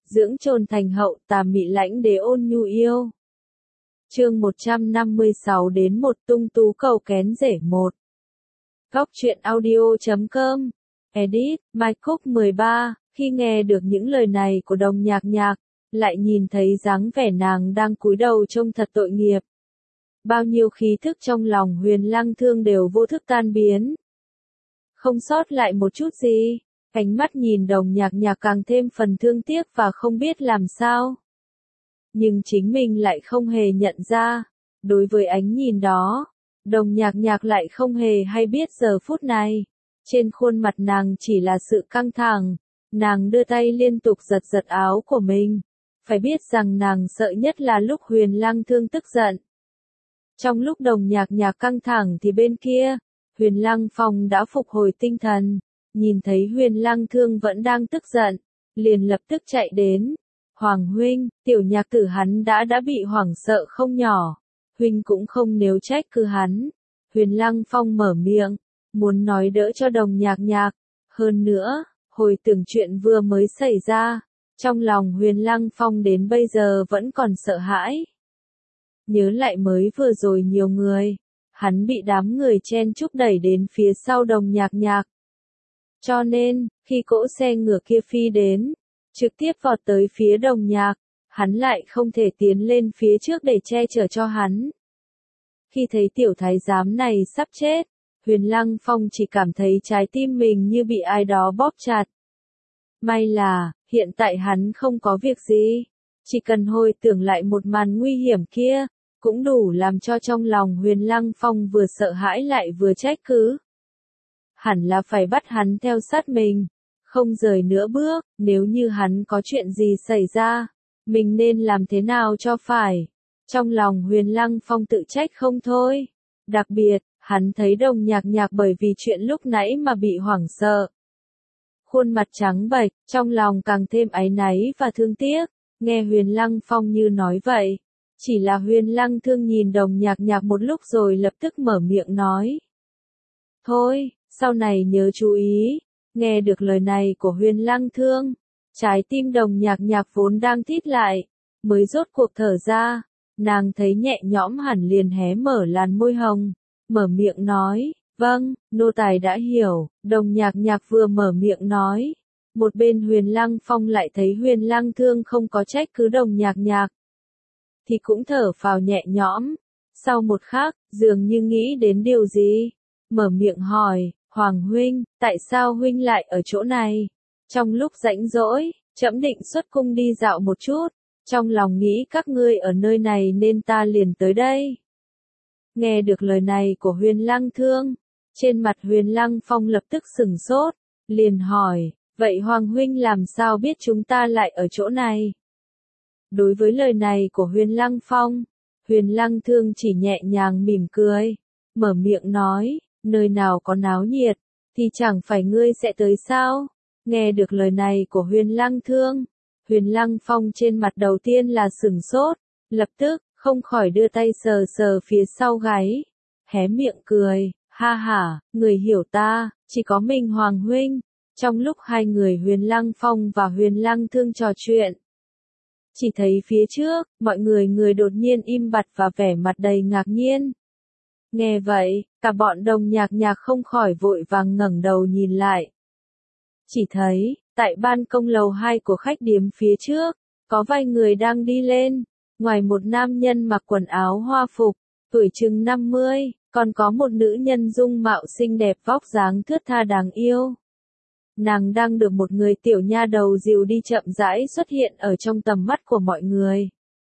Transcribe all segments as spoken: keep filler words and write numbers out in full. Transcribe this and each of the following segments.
dưỡng trồn thành hậu tà mị lãnh đế ôn nhu yêu. Chương một trăm năm mươi sáu đến một tung tú cầu kén rể một. Góc truyện audio chấm com. Edit, Mai Cúc mười ba, khi nghe được những lời này của Đồng Nhạc Nhạc, lại nhìn thấy dáng vẻ nàng đang cúi đầu trông thật tội nghiệp. Bao nhiêu khí thức trong lòng Huyền Lăng Thương đều vô thức tan biến. Không sót lại một chút gì, ánh mắt nhìn Đồng Nhạc Nhạc càng thêm phần thương tiếc và không biết làm sao. Nhưng chính mình lại không hề nhận ra, đối với ánh nhìn đó, Đồng Nhạc Nhạc lại không hề hay biết giờ phút này. Trên khuôn mặt nàng chỉ là sự căng thẳng, nàng đưa tay liên tục giật giật áo của mình. Phải biết rằng nàng sợ nhất là lúc Huyền Lăng Thương tức giận. Trong lúc Đồng Nhạc Nhạc căng thẳng thì bên kia, Huyền Lăng Phong đã phục hồi tinh thần, nhìn thấy Huyền Lăng Thương vẫn đang tức giận, liền lập tức chạy đến. Hoàng huynh, tiểu nhạc tử hắn đã đã bị hoảng sợ không nhỏ, huynh cũng không nếu trách cứ hắn. Huyền Lăng Phong mở miệng, muốn nói đỡ cho Đồng Nhạc Nhạc. Hơn nữa, hồi tưởng chuyện vừa mới xảy ra, trong lòng Huyền Lăng Phong đến bây giờ vẫn còn sợ hãi. Nhớ lại mới vừa rồi nhiều người, hắn bị đám người chen chúc đẩy đến phía sau Đồng Nhạc Nhạc. Cho nên, khi cỗ xe ngựa kia phi đến, trực tiếp vọt tới phía Đồng Nhạc, hắn lại không thể tiến lên phía trước để che chở cho hắn. Khi thấy tiểu thái giám này sắp chết, Huyền Lăng Phong chỉ cảm thấy trái tim mình như bị ai đó bóp chặt. May là, hiện tại hắn không có việc gì, chỉ cần hồi tưởng lại một màn nguy hiểm kia, cũng đủ làm cho trong lòng Huyền Lăng Phong vừa sợ hãi lại vừa trách cứ. Hẳn là phải bắt hắn theo sát mình, không rời nữa bước, nếu như hắn có chuyện gì xảy ra, mình nên làm thế nào cho phải. Trong lòng Huyền Lăng Phong tự trách không thôi. Đặc biệt, hắn thấy Đồng Nhạc Nhạc bởi vì chuyện lúc nãy mà bị hoảng sợ. Khuôn mặt trắng bệch, trong lòng càng thêm áy náy và thương tiếc, nghe Huyền Lăng Phong như nói vậy. Chỉ là Huyền Lăng Thương nhìn Đồng Nhạc Nhạc một lúc rồi lập tức mở miệng nói. Thôi, sau này nhớ chú ý. Nghe được lời này của Huyền Lăng Thương, trái tim Đồng Nhạc Nhạc vốn đang thít lại, mới rốt cuộc thở ra, nàng thấy nhẹ nhõm hẳn liền hé mở làn môi hồng, mở miệng nói, vâng, nô tài đã hiểu. Đồng Nhạc Nhạc vừa mở miệng nói, một bên Huyền Lăng Phong lại thấy Huyền Lăng Thương không có trách cứ Đồng Nhạc Nhạc, thì cũng thở phào nhẹ nhõm. Sau một khắc, dường như nghĩ đến điều gì, mở miệng hỏi, Hoàng huynh, tại sao huynh lại ở chỗ này? Trong lúc rảnh rỗi, trẫm định xuất cung đi dạo một chút, trong lòng nghĩ các ngươi ở nơi này nên ta liền tới đây. Nghe được lời này của Huyền Lăng Thương, trên mặt Huyền Lăng Phong lập tức sửng sốt, liền hỏi, vậy Hoàng huynh làm sao biết chúng ta lại ở chỗ này? Đối với lời này của Huyền Lăng Phong, Huyền Lăng Thương chỉ nhẹ nhàng mỉm cười, mở miệng nói, nơi nào có náo nhiệt, thì chẳng phải ngươi sẽ tới sao? Nghe được lời này của Huyền Lăng Thương, Huyền Lăng Phong trên mặt đầu tiên là sửng sốt, lập tức, không khỏi đưa tay sờ sờ phía sau gáy, hé miệng cười, ha ha, người hiểu ta, chỉ có mình Hoàng huynh. Trong lúc hai người Huyền Lăng Phong và Huyền Lăng Thương trò chuyện, chỉ thấy phía trước, mọi người người đột nhiên im bặt và vẻ mặt đầy ngạc nhiên. Nghe vậy, cả bọn Đồng Nhạc Nhạc không khỏi vội vàng ngẩng đầu nhìn lại. Chỉ thấy, tại ban công lầu hai của khách điếm phía trước, có vài người đang đi lên, ngoài một nam nhân mặc quần áo hoa phục, tuổi chừng năm mươi, còn có một nữ nhân dung mạo xinh đẹp vóc dáng thướt tha đáng yêu. Nàng đang được một người tiểu nha đầu dìu đi chậm rãi xuất hiện ở trong tầm mắt của mọi người.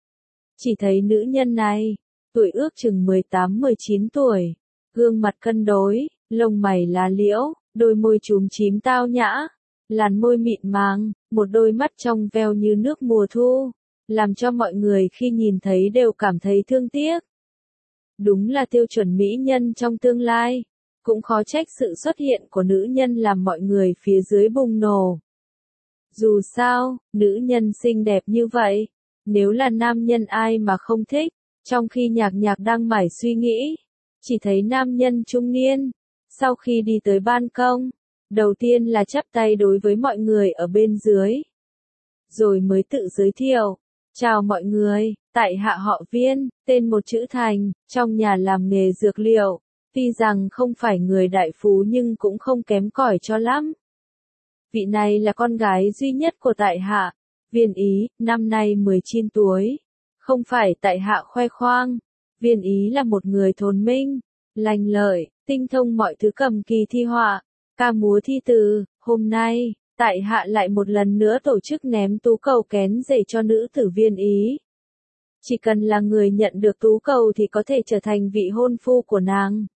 Chỉ thấy nữ nhân này, tuổi ước chừng mười tám mười chín tuổi, gương mặt cân đối, lông mày lá liễu, đôi môi chúm chím tao nhã, làn môi mịn màng, một đôi mắt trong veo như nước mùa thu, làm cho mọi người khi nhìn thấy đều cảm thấy thương tiếc. Đúng là tiêu chuẩn mỹ nhân trong tương lai, cũng khó trách sự xuất hiện của nữ nhân làm mọi người phía dưới bùng nổ. Dù sao, nữ nhân xinh đẹp như vậy, nếu là nam nhân ai mà không thích. Trong khi Nhạc Nhạc đang mải suy nghĩ, chỉ thấy nam nhân trung niên, sau khi đi tới ban công, đầu tiên là chắp tay đối với mọi người ở bên dưới. rồi mới tự giới thiệu. Chào mọi người, tại hạ họ Viên, tên một chữ Thành, trong nhà làm nghề dược liệu, tuy rằng không phải người đại phú nhưng cũng không kém cỏi cho lắm. Vị này là con gái duy nhất của tại hạ, Viên Ý, năm nay mười chín tuổi. Không phải tại hạ khoe khoang, Viên Ý là một người thôn minh, lành lợi, tinh thông mọi thứ cầm kỳ thi họa, ca múa thi từ. Hôm nay, tại hạ lại một lần nữa tổ chức ném tú cầu kén rể cho nữ tử Viên Ý. Chỉ cần là người nhận được tú cầu thì có thể trở thành vị hôn phu của nàng.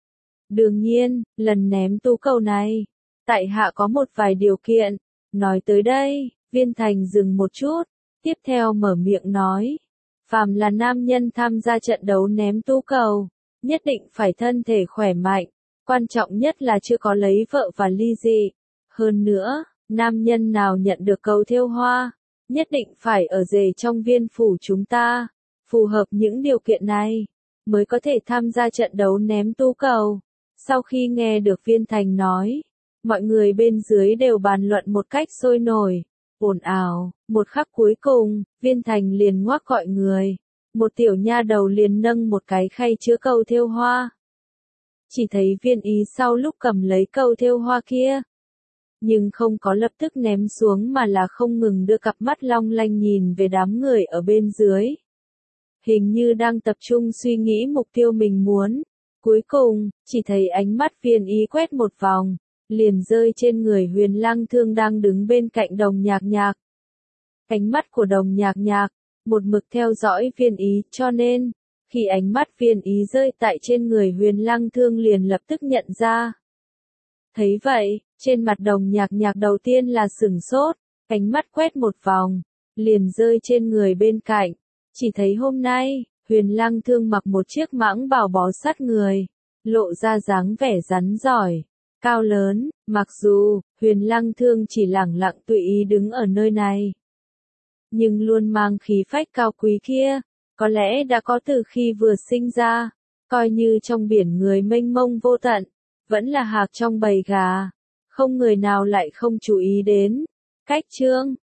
Đương nhiên, lần ném tú cầu này, tại hạ có một vài điều kiện. Nói tới đây, Viên Thành dừng một chút, tiếp theo mở miệng nói. Phàm là nam nhân tham gia trận đấu ném tú cầu, nhất định phải thân thể khỏe mạnh, quan trọng nhất là chưa có lấy vợ và ly dị. Hơn nữa, nam nhân nào nhận được cầu thêu hoa, nhất định phải ở rể trong viên phủ chúng ta, phù hợp những điều kiện này, mới có thể tham gia trận đấu ném tú cầu. Sau khi nghe được Viên Thành nói, mọi người bên dưới đều bàn luận một cách sôi nổi, ồn ào. Một khắc cuối cùng, Viên Thành liền ngoác gọi người. Một tiểu nha đầu liền nâng một cái khay chứa cầu thêu hoa. Chỉ thấy Viên Ý sau lúc cầm lấy cầu thêu hoa kia, nhưng không có lập tức ném xuống mà là không ngừng đưa cặp mắt long lanh nhìn về đám người ở bên dưới. Hình như đang tập trung suy nghĩ mục tiêu mình muốn. Cuối cùng, chỉ thấy ánh mắt Viên Ý quét một vòng, liền rơi trên người Huyền Lăng Thương đang đứng bên cạnh Đồng Nhạc Nhạc. Ánh mắt của Đồng Nhạc Nhạc, một mực theo dõi Viên Ý, cho nên, khi ánh mắt Viên Ý rơi tại trên người Huyền Lăng Thương liền lập tức nhận ra. Thấy vậy, trên mặt Đồng Nhạc Nhạc đầu tiên là sửng sốt, ánh mắt quét một vòng, liền rơi trên người bên cạnh. Chỉ thấy hôm nay, Huyền Lăng Thương mặc một chiếc mãng bào bó sát người, lộ ra dáng vẻ rắn giỏi, cao lớn. Mặc dù, Huyền Lăng Thương chỉ lẳng lặng tùy ý đứng ở nơi này, nhưng luôn mang khí phách cao quý kia, có lẽ đã có từ khi vừa sinh ra, coi như trong biển người mênh mông vô tận, vẫn là hạc trong bầy gà, không người nào lại không chú ý đến. Cách chương